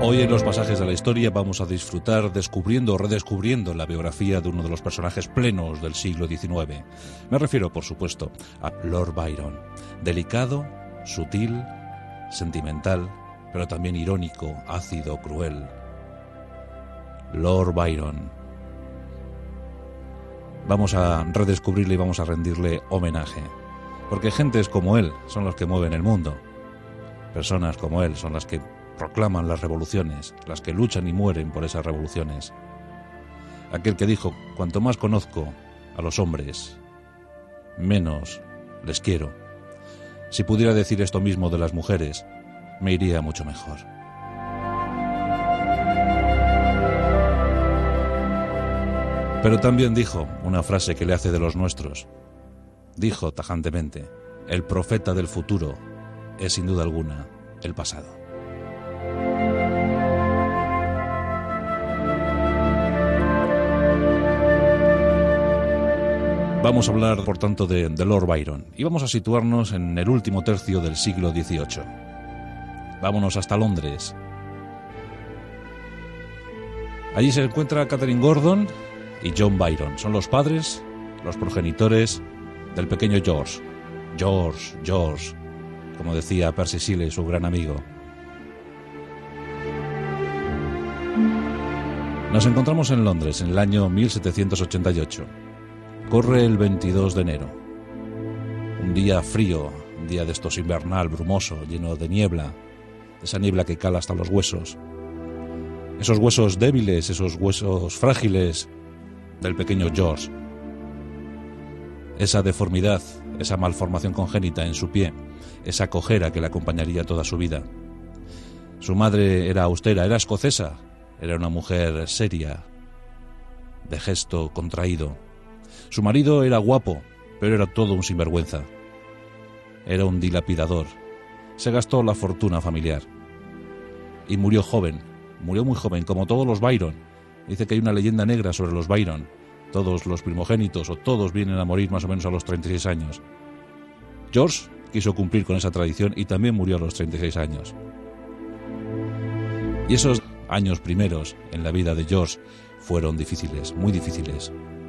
Hoy en los pasajes de la historia vamos a disfrutar descubriendo o redescubriendo la biografía de uno de los personajes plenos del siglo XIX. Me refiero, por supuesto, a Lord Byron. Delicado, sutil, sentimental, pero también irónico, ácido, cruel. Lord Byron. Vamos a redescubrirle y vamos a rendirle homenaje. Porque gentes como él son los que mueven el mundo. Personas como él son las que proclaman las revoluciones, las que luchan y mueren por esas revoluciones. Aquel que dijo: cuanto más conozco a los hombres, menos les quiero. Si pudiera decir esto mismo de las mujeres, me iría mucho mejor. Pero también dijo una frase que le hace de los nuestros. Dijo tajantemente: el profeta del futuro es sin duda alguna el pasado. Vamos a hablar, por tanto, de Lord Byron y vamos a situarnos en el último tercio del siglo XVIII. Vámonos hasta Londres. Allí se encuentra Catherine Gordon y John Byron. Son los padres, los progenitores del pequeño George. George, como decía Percy Shelley, su gran amigo. Nos encontramos en Londres en el año 1788. Corre el 22 de enero. Un día frío, un día de estos invernal, brumoso, lleno de niebla, esa niebla que cala hasta los huesos. Esos huesos débiles, esos huesos frágiles del pequeño George. Esa deformidad, esa malformación congénita en su pie, esa cojera que le acompañaría toda su vida. Su madre era austera, era escocesa, era una mujer seria, de gesto contraído. Su marido era guapo, pero era todo un sinvergüenza. Era un dilapidador. Se gastó la fortuna familiar. Y murió joven, murió muy joven, como todos los Byron. Dice que hay una leyenda negra sobre los Byron. Todos los primogénitos o todos vienen a morir más o menos a los 36 años. George quiso cumplir con esa tradición y también murió a los 36 años. Y esos años primeros en la vida de George fueron difíciles, muy difíciles.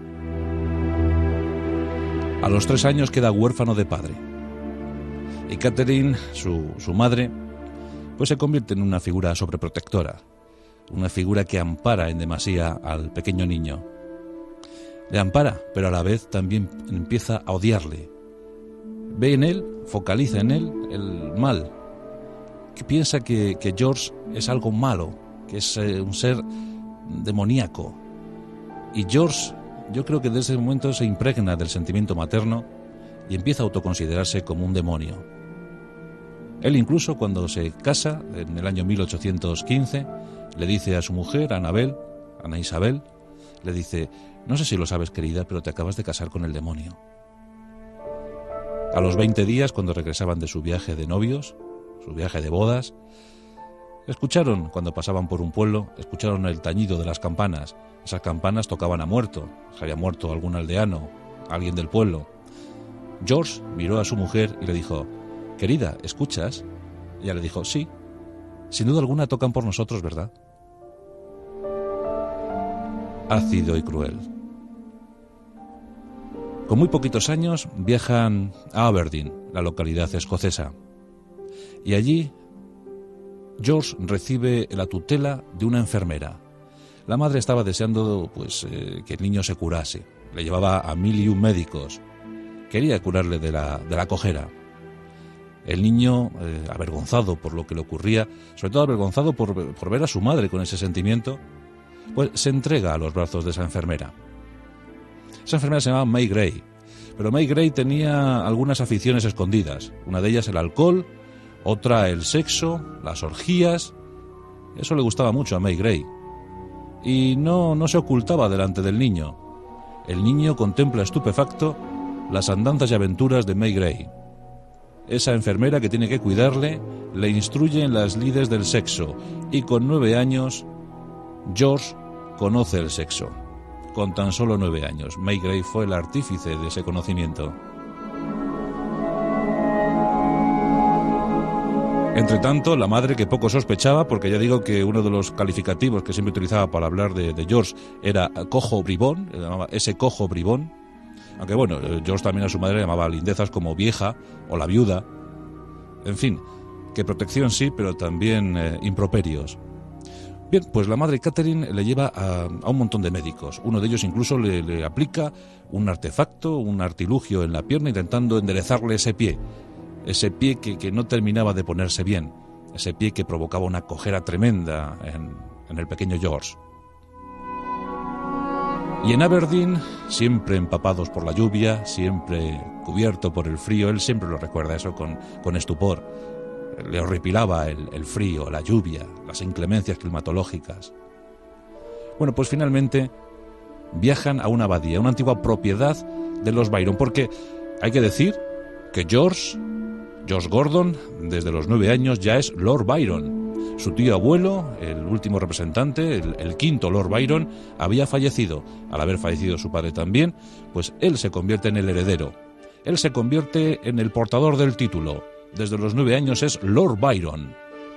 A los 3 años queda huérfano de padre. Y Catherine, su madre, pues se convierte en una figura sobreprotectora, una figura que ampara en demasía al pequeño niño. Le ampara, pero a la vez también empieza a odiarle. Ve en él, focaliza en él el mal, que piensa que George es algo malo, que es un ser demoníaco. Y George, yo creo que desde ese momento se impregna del sentimiento materno y empieza a autoconsiderarse como un demonio. Él incluso, cuando se casa en el año 1815, le dice a su mujer, Ana Isabel, le dice: no sé si lo sabes, querida, pero te acabas de casar con el demonio. A los 20 días, cuando regresaban de su viaje de novios, su viaje de bodas, escucharon, cuando pasaban por un pueblo, escucharon el tañido de las campanas. Esas campanas tocaban a muerto. Se había muerto algún aldeano, alguien del pueblo. George miró a su mujer y le dijo: querida, ¿escuchas? Ella le dijo: sí, sin duda alguna tocan por nosotros, ¿verdad? Ácido y cruel. Con muy poquitos años viajan a Aberdeen, la localidad escocesa. Y allí George recibe la tutela de una enfermera. La madre estaba deseando que el niño se curase. Le llevaba a 1001 médicos. Quería curarle de la cojera. El niño, avergonzado por lo que le ocurría, sobre todo avergonzado por ver a su madre con ese sentimiento, pues se entrega a los brazos de esa enfermera. Esa enfermera se llamaba May Gray, pero May Gray tenía algunas aficiones escondidas. Una de ellas el alcohol, otra el sexo, las orgías. Eso le gustaba mucho a May Gray. Y no se ocultaba delante del niño. El niño contempla estupefacto las andanzas y aventuras de May Gray. Esa enfermera que tiene que cuidarle le instruye en las lides del sexo y con 9 años George conoce el sexo. Con tan solo 9 años, May Gray fue el artífice de ese conocimiento. Entre tanto, la madre, que poco sospechaba, porque ya digo que uno de los calificativos que siempre utilizaba para hablar de George era cojo bribón, le llamaba ese cojo bribón, aunque bueno, George también a su madre le llamaba lindezas como vieja o la viuda, en fin, que protección sí, pero también improperios. Bien, pues la madre Catherine le lleva a un montón de médicos. Uno de ellos incluso le aplica un artefacto, un artilugio en la pierna intentando enderezarle ese pie que no terminaba de ponerse bien, ese pie que provocaba una cojera tremenda en el pequeño George. Y en Aberdeen, siempre empapados por la lluvia, siempre cubierto por el frío, él siempre lo recuerda eso con estupor. Le horripilaba el frío, la lluvia, las inclemencias climatológicas. Bueno, pues finalmente viajan a una abadía, una antigua propiedad de los Byron, porque hay que decir que George Gordon, desde los 9 años, ya es Lord Byron. Su tío abuelo, el último representante, el quinto Lord Byron, había fallecido. Al haber fallecido su padre también, pues él se convierte en el heredero. Él se convierte en el portador del título. Desde los 9 años es Lord Byron.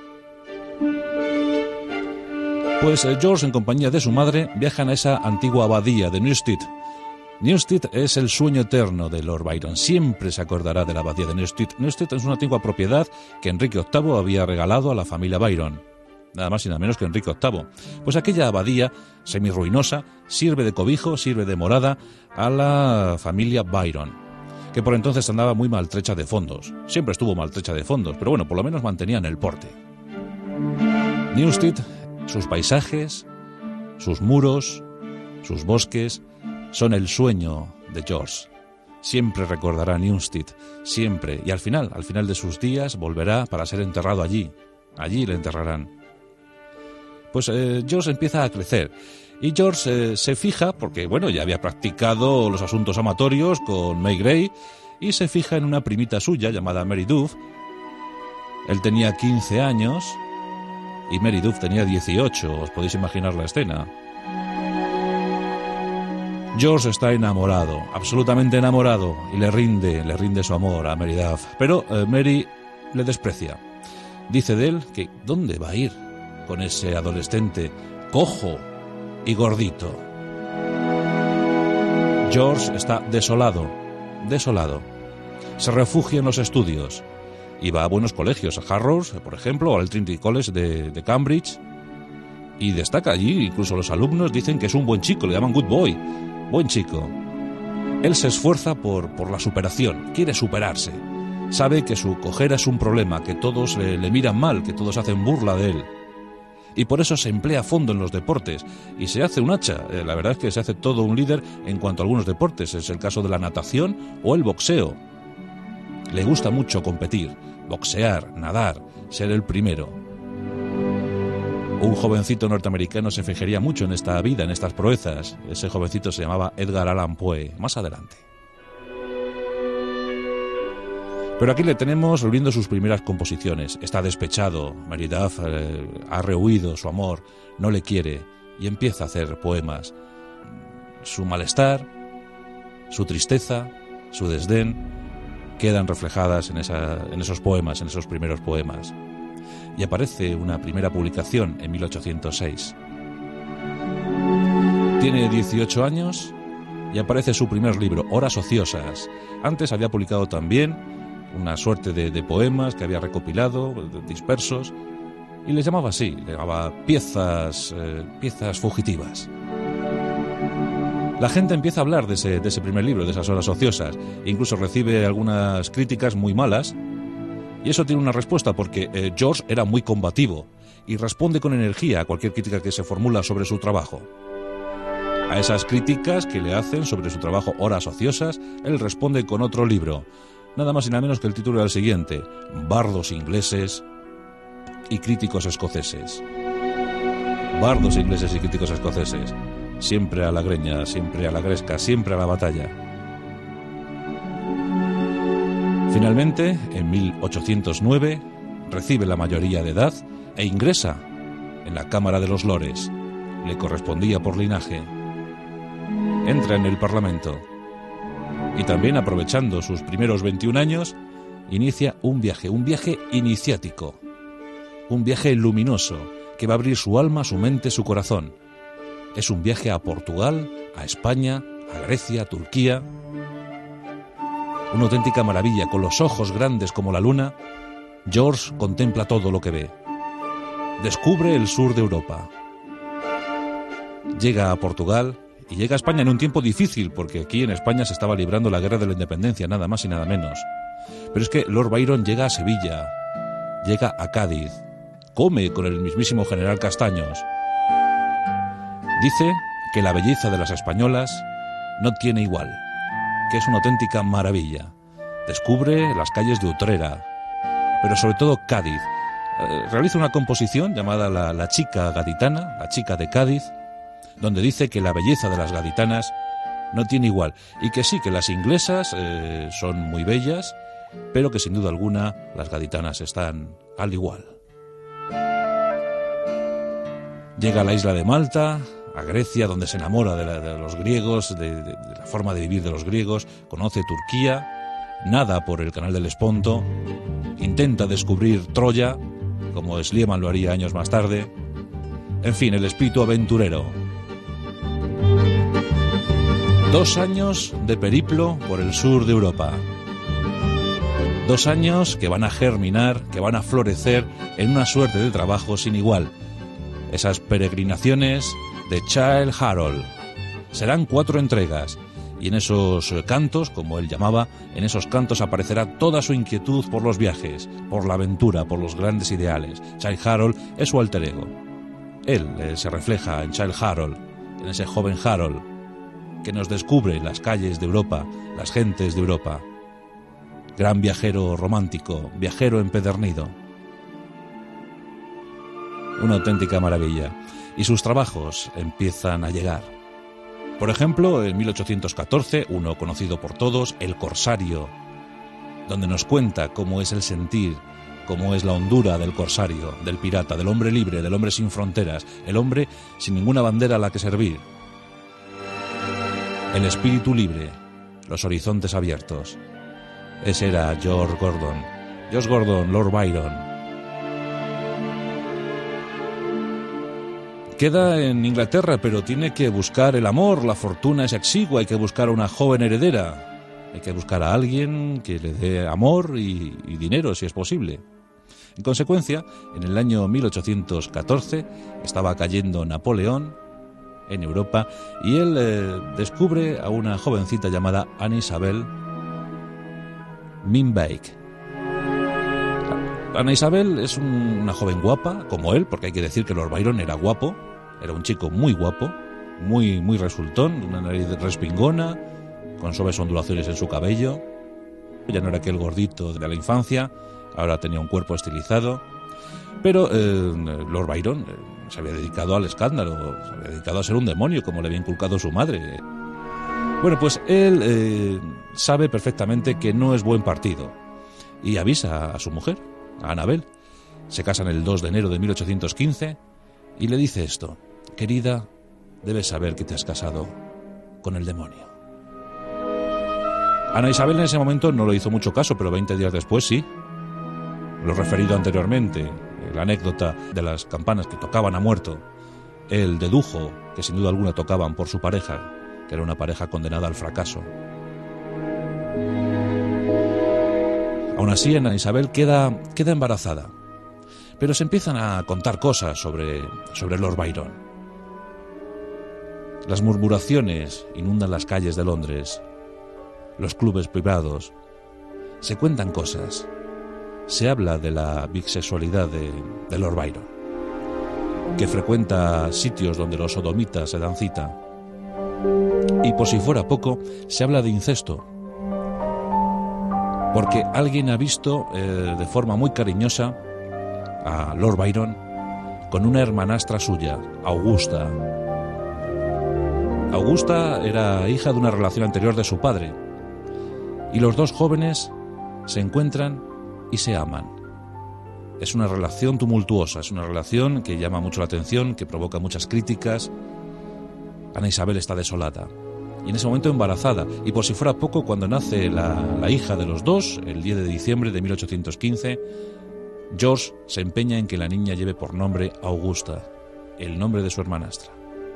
Pues George, en compañía de su madre, viajan a esa antigua abadía de Newstead. Newstead es el sueño eterno de Lord Byron. Siempre se acordará de la abadía de Newstead. Newstead es una antigua propiedad que Enrique VIII había regalado a la familia Byron. Nada más y nada menos que Enrique VIII. Pues aquella abadía, semirruinosa, sirve de cobijo, sirve de morada a la familia Byron, que por entonces andaba muy maltrecha de fondos. Siempre estuvo maltrecha de fondos, pero bueno, por lo menos mantenían el porte. Newstead, sus paisajes, sus muros, sus bosques, son el sueño de George. Siempre recordará Newstead, siempre, y al final de sus días, volverá para ser enterrado allí. Allí le enterrarán. Pues George empieza a crecer, y George se fija, porque bueno, ya había practicado los asuntos amatorios con May Gray, y se fija en una primita suya llamada Mary Duff. Él tenía 15 años, y Mary Duff tenía 18, os podéis imaginar la escena. George está enamorado, absolutamente enamorado, y le rinde su amor a Mary Duff. Pero Mary le desprecia. Dice de él que ¿dónde va a ir con ese adolescente cojo y gordito? George está desolado. Se refugia en los estudios y va a buenos colegios, a Harrow, por ejemplo, o al Trinity College de Cambridge, y destaca allí. Incluso los alumnos dicen que es un buen chico, le llaman good boy. Buen chico. Él se esfuerza por la superación, quiere superarse. Sabe que su cojera es un problema, que todos le miran mal, que todos hacen burla de él. Y por eso se emplea a fondo en los deportes y se hace un hacha. La verdad es que se hace todo un líder en cuanto a algunos deportes. Es el caso de la natación o el boxeo. Le gusta mucho competir, boxear, nadar, ser el primero. Un jovencito norteamericano se fijaría mucho en esta vida, en estas proezas. Ese jovencito se llamaba Edgar Allan Poe, más adelante. Pero aquí le tenemos reuniendo sus primeras composiciones. Está despechado, Mary Duff ha rehuido su amor, no le quiere, y empieza a hacer poemas. Su malestar, su tristeza, su desdén, quedan reflejadas en esos poemas, en esos primeros poemas. Y aparece una primera publicación en 1806. Tiene 18 años y aparece su primer libro, Horas ociosas. Antes había publicado también una suerte de poemas que había recopilado, dispersos, y les llamaba así, le llamaba piezas fugitivas. La gente empieza a hablar de ese primer libro, de esas Horas ociosas, e incluso recibe algunas críticas muy malas. Y eso tiene una respuesta, porque George era muy combativo y responde con energía a cualquier crítica que se formula sobre su trabajo. A esas críticas que le hacen sobre su trabajo Horas ociosas, él responde con otro libro. Nada más y nada menos que el título era el siguiente: Bardos ingleses y críticos escoceses. Bardos ingleses y críticos escoceses. Siempre a la greña, siempre a la gresca, siempre a la batalla. Finalmente, en 1809, recibe la mayoría de edad e ingresa en la Cámara de los Lores. Le correspondía por linaje. Entra en el Parlamento y también, aprovechando sus primeros 21 años, inicia un viaje iniciático. un viaje luminoso que va a abrir su alma, su mente, su corazón. Es un viaje a Portugal, a España, a Grecia, a Turquía. Una auténtica maravilla. Con los ojos grandes como la luna, George contempla todo lo que ve. Descubre el sur de Europa. Llega a Portugal y llega a España en un tiempo difícil, porque aquí en España se estaba librando la guerra de la independencia, nada más y nada menos. Pero es que Lord Byron llega a Sevilla, llega a Cádiz, come con el mismísimo general Castaños. Dice que la belleza de las españolas no tiene igual, que es una auténtica maravilla. Descubre las calles de Utrera, pero sobre todo Cádiz. Realiza una composición llamada la chica gaditana, la chica de Cádiz, donde dice que la belleza de las gaditanas no tiene igual, y que sí, que las inglesas son muy bellas, pero que sin duda alguna las gaditanas están al igual. Llega a la isla de Malta, a Grecia, donde se enamora de los griegos, de la forma de vivir de los griegos, conoce Turquía, nada por el canal del Esponto, intenta descubrir Troya, como Schliemann lo haría años más tarde. En fin, el espíritu aventurero. 2 años de periplo por el sur de Europa. 2 años que van a germinar, que van a florecer en una suerte de trabajo sin igual. Esas peregrinaciones de Childe Harold. Serán 4 entregas, y en esos cantos, como él llamaba, en esos cantos aparecerá toda su inquietud por los viajes, por la aventura, por los grandes ideales. Childe Harold es su alter ego. Él se refleja en Childe Harold, en ese joven Harold, que nos descubre las calles de Europa, las gentes de Europa. Gran viajero romántico, viajero empedernido. Una auténtica maravilla. Y sus trabajos empiezan a llegar. Por ejemplo, en 1814, uno conocido por todos, El Corsario, donde nos cuenta cómo es el sentir, cómo es la hondura del corsario, del pirata, del hombre libre, del hombre sin fronteras, el hombre sin ninguna bandera a la que servir. El espíritu libre, los horizontes abiertos. Ese era George Gordon. George Gordon, Lord Byron. Queda en Inglaterra, pero tiene que buscar el amor, la fortuna es exigua, hay que buscar a una joven heredera, hay que buscar a alguien que le dé amor y dinero, si es posible. En consecuencia, en el año 1814 estaba cayendo Napoleón en Europa y él descubre a una jovencita llamada Anne Isabel Minbake. Anne Isabel es una joven guapa, como él, porque hay que decir que Lord Byron era guapo, era un chico muy guapo, muy resultón, una nariz respingona, con suaves ondulaciones en su cabello. Ya no era aquel gordito de la infancia, ahora tenía un cuerpo estilizado. Pero Lord Byron se había dedicado al escándalo, se había dedicado a ser un demonio, como le había inculcado su madre. Bueno, pues él sabe perfectamente que no es buen partido y avisa a su mujer, a Annabel. Se casan el 2 de enero de 1815 y le dice esto: querida, debes saber que te has casado con el demonio. Ana Isabel en ese momento no le hizo mucho caso, pero 20 días después sí. Lo referido anteriormente, la anécdota de las campanas que tocaban a muerto, él dedujo que sin duda alguna tocaban por su pareja, que era una pareja condenada al fracaso. Aún así, Ana Isabel queda embarazada, pero se empiezan a contar cosas sobre Lord Byron. Las murmuraciones inundan las calles de Londres, los clubes privados, se cuentan cosas, se habla de la bisexualidad de Lord Byron, que frecuenta sitios donde los sodomitas se dan cita, y por si fuera poco, se habla de incesto, porque alguien ha visto de forma muy cariñosa a Lord Byron con una hermanastra suya, Augusta. Augusta era hija de una relación anterior de su padre, y los dos jóvenes se encuentran y se aman. Es una relación tumultuosa, es una relación que llama mucho la atención, que provoca muchas críticas. Ana Isabel está desolada y en ese momento embarazada, y por si fuera poco, cuando nace la hija de los dos, el 10 de diciembre de 1815, George se empeña en que la niña lleve por nombre Augusta, el nombre de su hermanastra.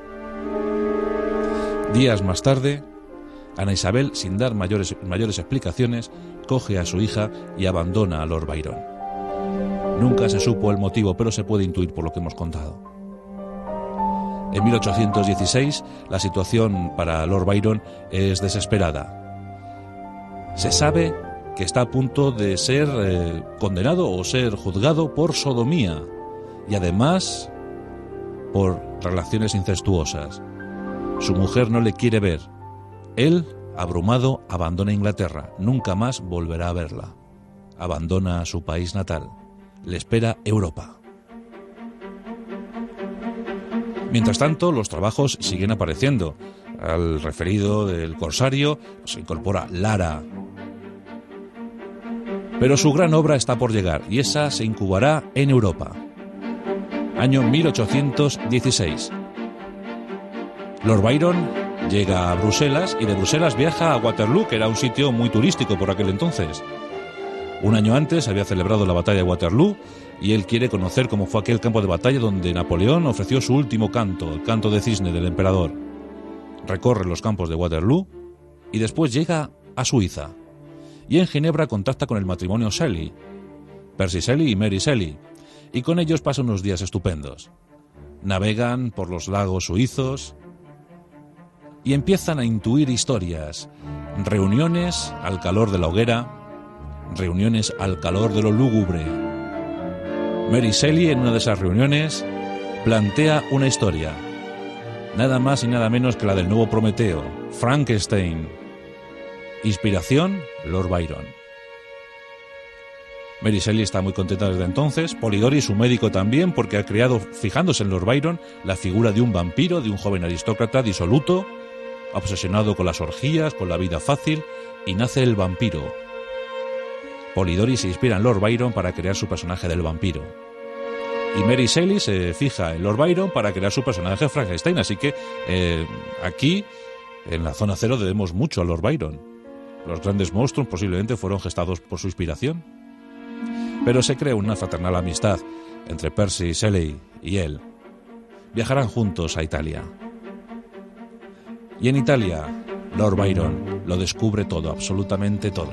Días más tarde, Ana Isabel, sin dar mayores explicaciones, coge a su hija y abandona a Lord Byron. Nunca se supo el motivo, pero se puede intuir por lo que hemos contado. En 1816, la situación para Lord Byron es desesperada. Se sabe que está a punto de ser condenado o ser juzgado por sodomía y además por relaciones incestuosas. Su mujer no le quiere ver. Él, abrumado, abandona Inglaterra. Nunca más volverá a verla. Abandona su país natal. Le espera Europa. Mientras tanto, los trabajos siguen apareciendo. Al referido del Corsario se incorpora Lara. Pero su gran obra está por llegar y esa se incubará en Europa. Año 1816. Lord Byron llega a Bruselas y de Bruselas viaja a Waterloo, que era un sitio muy turístico por aquel entonces. Un año antes había celebrado la batalla de Waterloo y él quiere conocer cómo fue aquel campo de batalla donde Napoleón ofreció su último canto, el canto de cisne del emperador. Recorre los campos de Waterloo y después llega a Suiza. Y en Ginebra contacta con el matrimonio Shelley, Percy Shelley y Mary Shelley, y con ellos pasa unos días estupendos. Navegan por los lagos suizos y empiezan a intuir historias, reuniones al calor de la hoguera, reuniones al calor de lo lúgubre. Mary Shelley, en una de esas reuniones, plantea una historia, nada más y nada menos que la del nuevo Prometeo, Frankenstein. Inspiración, Lord Byron. Mary Shelley está muy contenta desde entonces, Polidori, su médico, también, porque ha creado, fijándose en Lord Byron, la figura de un vampiro, de un joven aristócrata disoluto, obsesionado con las orgías, con la vida fácil, y nace el vampiro. Polidori se inspira en Lord Byron para crear su personaje del vampiro. Y Mary Shelley se fija en Lord Byron para crear su personaje Frankenstein, así que aquí, en la zona cero, debemos mucho a Lord Byron. Los grandes monstruos posiblemente fueron gestados por su inspiración. Pero se crea una fraternal amistad entre Percy Shelley y él. Viajarán juntos a Italia. Y en Italia, Lord Byron lo descubre todo, absolutamente todo.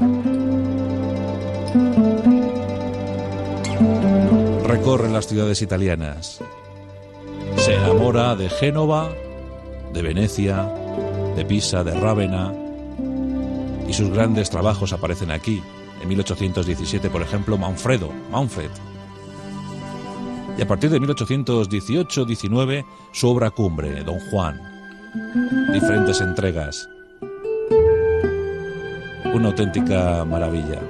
Recorre las ciudades italianas. Se enamora de Génova, de Venecia, de Pisa, de Rávena. Y sus grandes trabajos aparecen aquí. En 1817, por ejemplo, Manfred. Y a partir de 1818-19, su obra cumbre, Don Juan. Diferentes entregas. Una auténtica maravilla.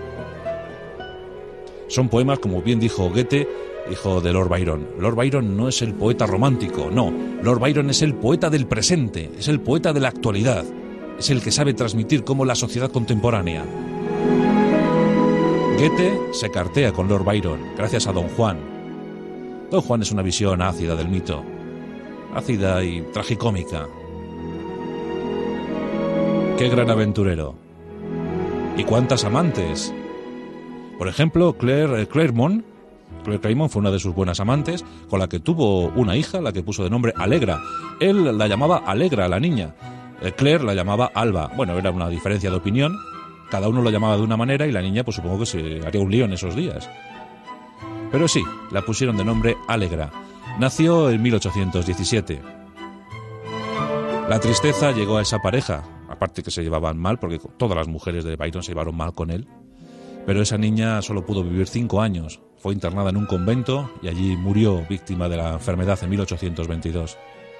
Son poemas, como bien dijo Goethe, hijo de Lord Byron. Lord Byron no es el poeta romántico, no. Lord Byron es el poeta del presente, es el poeta de la actualidad. Es el que sabe transmitir cómo la sociedad contemporánea. Goethe se cartea con Lord Byron gracias a Don Juan. Don Juan es una visión ácida del mito, ácida y tragicómica. ¡Qué gran aventurero! ¿Y cuántas amantes? Por ejemplo, Claire Clairmont fue una de sus buenas amantes, con la que tuvo una hija, la que puso de nombre Alegra. Él la llamaba Alegra, a la niña. Claire la llamaba Alba. Bueno, era una diferencia de opinión. Cada uno lo llamaba de una manera y la niña, pues supongo que se haría un lío en esos días. Pero sí, la pusieron de nombre Alegra. Nació en 1817. La tristeza llegó a esa pareja, aparte que se llevaban mal, porque todas las mujeres de Byron se llevaron mal con él. Pero esa niña solo pudo vivir 5 años. Fue internada en un convento y allí murió víctima de la enfermedad en 1822.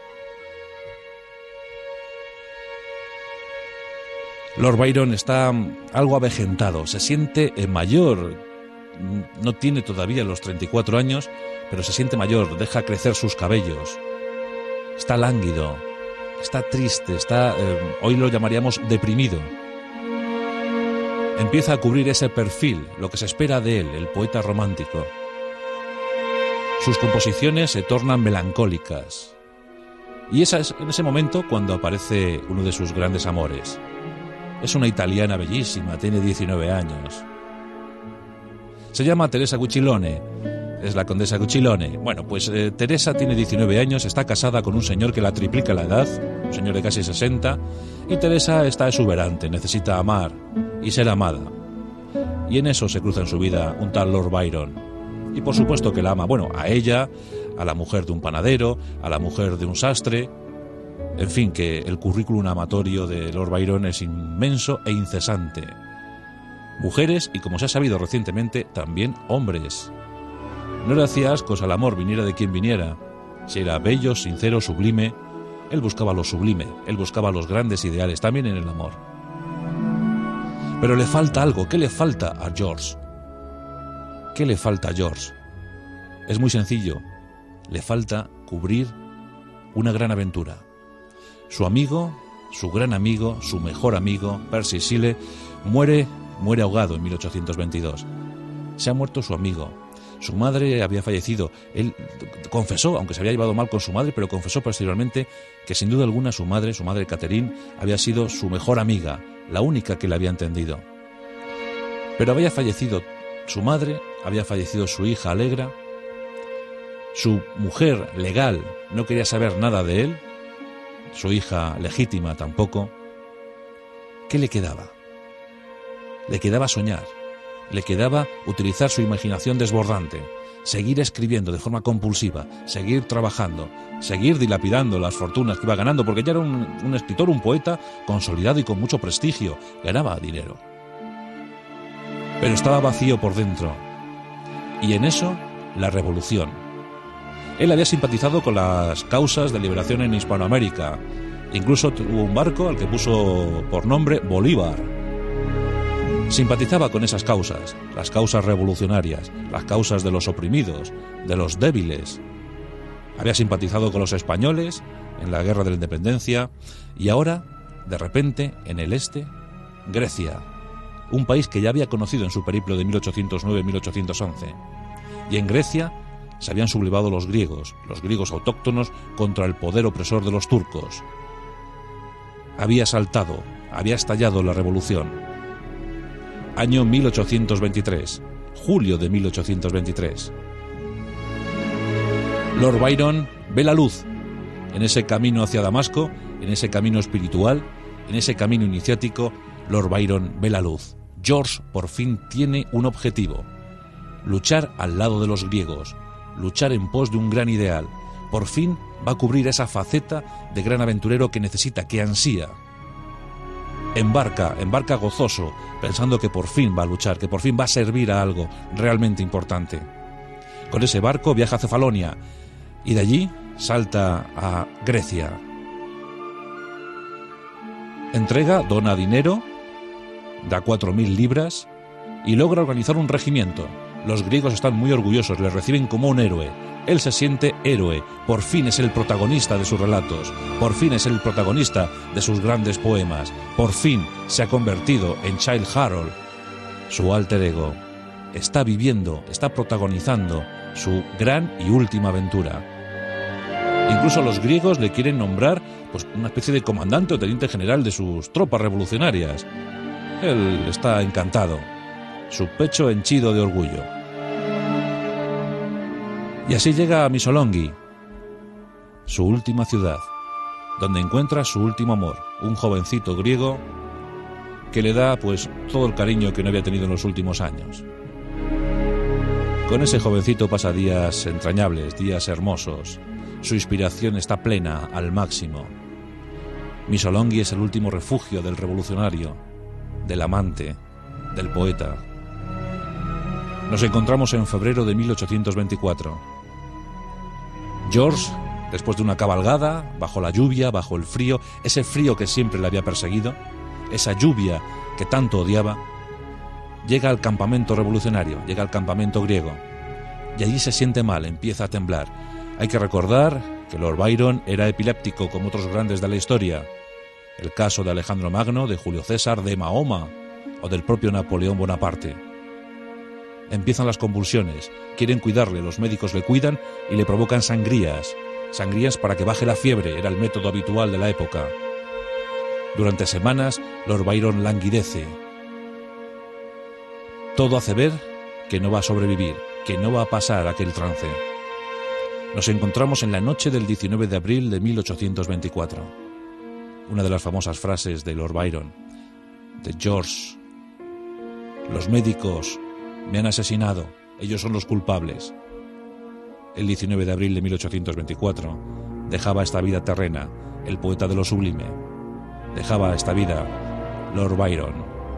Lord Byron está algo avejentado, se siente mayor, no tiene todavía los 34 años, pero se siente mayor, deja crecer sus cabellos. Está lánguido, está triste, hoy lo llamaríamos deprimido. Empieza a cubrir ese perfil, lo que se espera de él, el poeta romántico. Sus composiciones se tornan melancólicas. Y es en ese momento cuando aparece uno de sus grandes amores. Es una italiana bellísima, tiene 19 años. Se llama Teresa Guicciolone, es la condesa Guicciolone. Bueno, pues Teresa tiene 19 años, está casada con un señor que la triplica la edad, un señor de casi 60, y Teresa está exuberante, necesita amar y ser amada. Y en eso se cruza en su vida un tal Lord Byron. Y por supuesto que la ama, bueno, a ella, a la mujer de un panadero, a la mujer de un sastre. En fin, que el currículum amatorio de Lord Byron es inmenso e incesante. Mujeres y, como se ha sabido recientemente, también hombres. No le hacía ascos al amor, viniera de quien viniera. Si era bello, sincero, sublime, él buscaba lo sublime, él buscaba los grandes ideales, también en el amor. Pero le falta algo. ¿Qué le falta a George? ¿Qué le falta a George? Es muy sencillo. Le falta cubrir una gran aventura. Su amigo, su gran amigo, su mejor amigo, Percy Shelley, muere ahogado en 1822. Se ha muerto su amigo. Su madre había fallecido. Él confesó, aunque se había llevado mal con su madre, pero confesó posteriormente que sin duda alguna su madre Catherine, había sido su mejor amiga, la única que le había entendido. Pero había fallecido su madre, había fallecido su hija Allegra, su mujer legal no quería saber nada de él, su hija legítima tampoco. ¿Qué le quedaba? Le quedaba soñar, le quedaba utilizar su imaginación desbordante, seguir escribiendo de forma compulsiva, seguir trabajando, seguir dilapidando las fortunas que iba ganando, porque ya era un escritor, un poeta consolidado y con mucho prestigio, ganaba dinero. Pero estaba vacío por dentro. Y en eso, la revolución. Él había simpatizado con las causas de liberación en Hispanoamérica. Incluso tuvo un barco al que puso por nombre Bolívar. Simpatizaba con esas causas, las causas revolucionarias, las causas de los oprimidos, de los débiles. Había simpatizado con los españoles en la Guerra de la Independencia y ahora, de repente, en el este, Grecia, un país que ya había conocido en su periplo de 1809-1811. Y en Grecia se habían sublevado los griegos autóctonos contra el poder opresor de los turcos. Había estallado la revolución. Año 1823, julio de 1823. Lord Byron ve la luz en ese camino hacia Damasco, en ese camino espiritual, en ese camino iniciático. Lord Byron ve la luz. George por fin tiene un objetivo: luchar al lado de los griegos, luchar en pos de un gran ideal. Por fin va a cubrir esa faceta de gran aventurero que necesita, que ansía. Embarca gozoso, pensando que por fin va a luchar, que por fin va a servir a algo realmente importante. Con ese barco viaja a Cefalonia y de allí salta a Grecia. Dona dinero, da 4.000 libras y logra organizar un regimiento. Los griegos están muy orgullosos, le reciben como un héroe. Él se siente héroe, por fin es el protagonista de sus relatos, por fin es el protagonista de sus grandes poemas, por fin se ha convertido en Childe Harold, su alter ego. Está viviendo, está protagonizando su gran y última aventura. Incluso los griegos le quieren nombrar pues una especie de comandante o teniente general de sus tropas revolucionarias. Él está encantado, su pecho henchido de orgullo. Y así llega a Missolonghi, su última ciudad, donde encuentra su último amor, un jovencito griego que le da pues todo el cariño que no había tenido en los últimos años. Con ese jovencito pasa días entrañables, días hermosos. Su inspiración está plena al máximo. Missolonghi es el último refugio del revolucionario, del amante, del poeta. Nos encontramos en febrero de 1824. George, después de una cabalgada, bajo la lluvia, bajo el frío, ese frío que siempre le había perseguido, esa lluvia que tanto odiaba, llega al campamento revolucionario, llega al campamento griego, y allí se siente mal, empieza a temblar. Hay que recordar que Lord Byron era epiléptico como otros grandes de la historia. El caso de Alejandro Magno, de Julio César, de Mahoma o del propio Napoleón Bonaparte. Empiezan las convulsiones, quieren cuidarle, los médicos le cuidan y le provocan sangrías para que baje la fiebre, era el método habitual de la época. Durante semanas, Lord Byron languidece. Todo hace ver que no va a sobrevivir, que no va a pasar aquel trance. Nos encontramos en la noche del 19 de abril de 1824. Una de las famosas frases de Lord Byron, de George: los médicos me han asesinado, ellos son los culpables. El 19 de abril de 1824 dejaba esta vida terrena el poeta de lo sublime. Dejaba esta vida Lord Byron.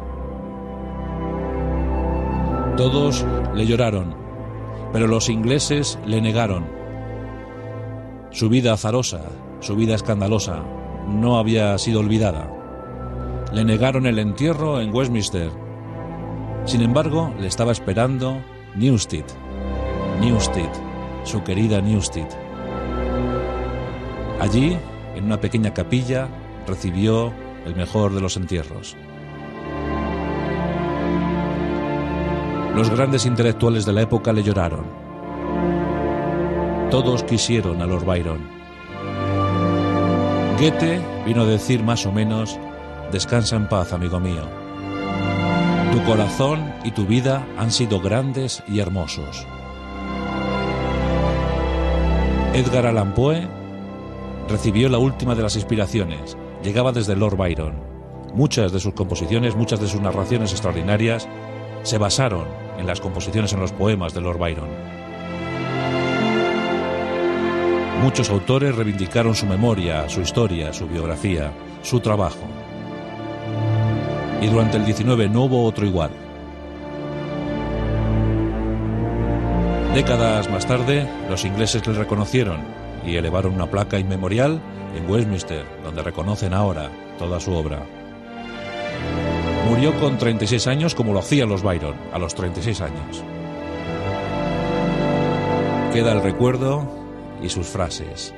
Todos le lloraron, pero los ingleses le negaron. Su vida azarosa, su vida escandalosa, no había sido olvidada. Le negaron el entierro en Westminster. Sin embargo, le estaba esperando Newstead, su querida Newstead. Allí, en una pequeña capilla, recibió el mejor de los entierros. Los grandes intelectuales de la época le lloraron. Todos quisieron a Lord Byron. Goethe vino a decir más o menos: descansa en paz, amigo mío. Tu corazón y tu vida han sido grandes y hermosos. Edgar Allan Poe recibió la última de las inspiraciones. Llegaba desde Lord Byron. Muchas de sus composiciones, muchas de sus narraciones extraordinarias se basaron en las composiciones, en los poemas de Lord Byron. Muchos autores reivindicaron su memoria, su historia, su biografía, su trabajo. Y durante el 19 no hubo otro igual. Décadas más tarde, los ingleses le reconocieron y elevaron una placa inmemorial en Westminster, donde reconocen ahora toda su obra. Murió con 36 años, como lo hacían los Byron, a los 36 años. Queda el recuerdo y sus frases.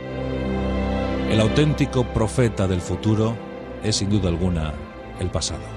El auténtico profeta del futuro es, sin duda alguna, el pasado.